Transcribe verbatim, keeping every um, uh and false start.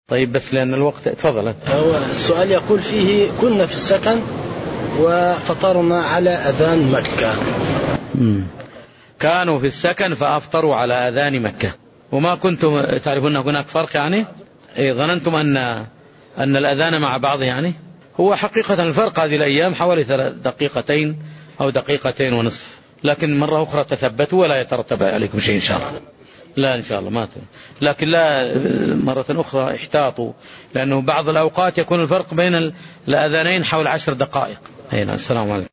طيب بس لأن الوقت، تفضل. هو السؤال يقول فيه: كنا في السكن وفطرنا على أذان مكة. مم. كانوا في السكن فأفطروا على أذان مكة، وما كنتم تعرفون هناك فرق يعني؟ إيه، ظننتم أن أن الأذان مع بعض يعني؟ هو حقيقة الفرق هذه الأيام حوالي دقيقتين أو دقيقتين ونصف، لكن مرة أخرى تثبتوا ولا يترتب عليكم شيء إن شاء الله. لا إن شاء الله ما تم. لكن لا، مرة أخرى احتاطوا، لأنه بعض الأوقات يكون الفرق بين الأذانين حول عشر دقائق. السلام عليكم.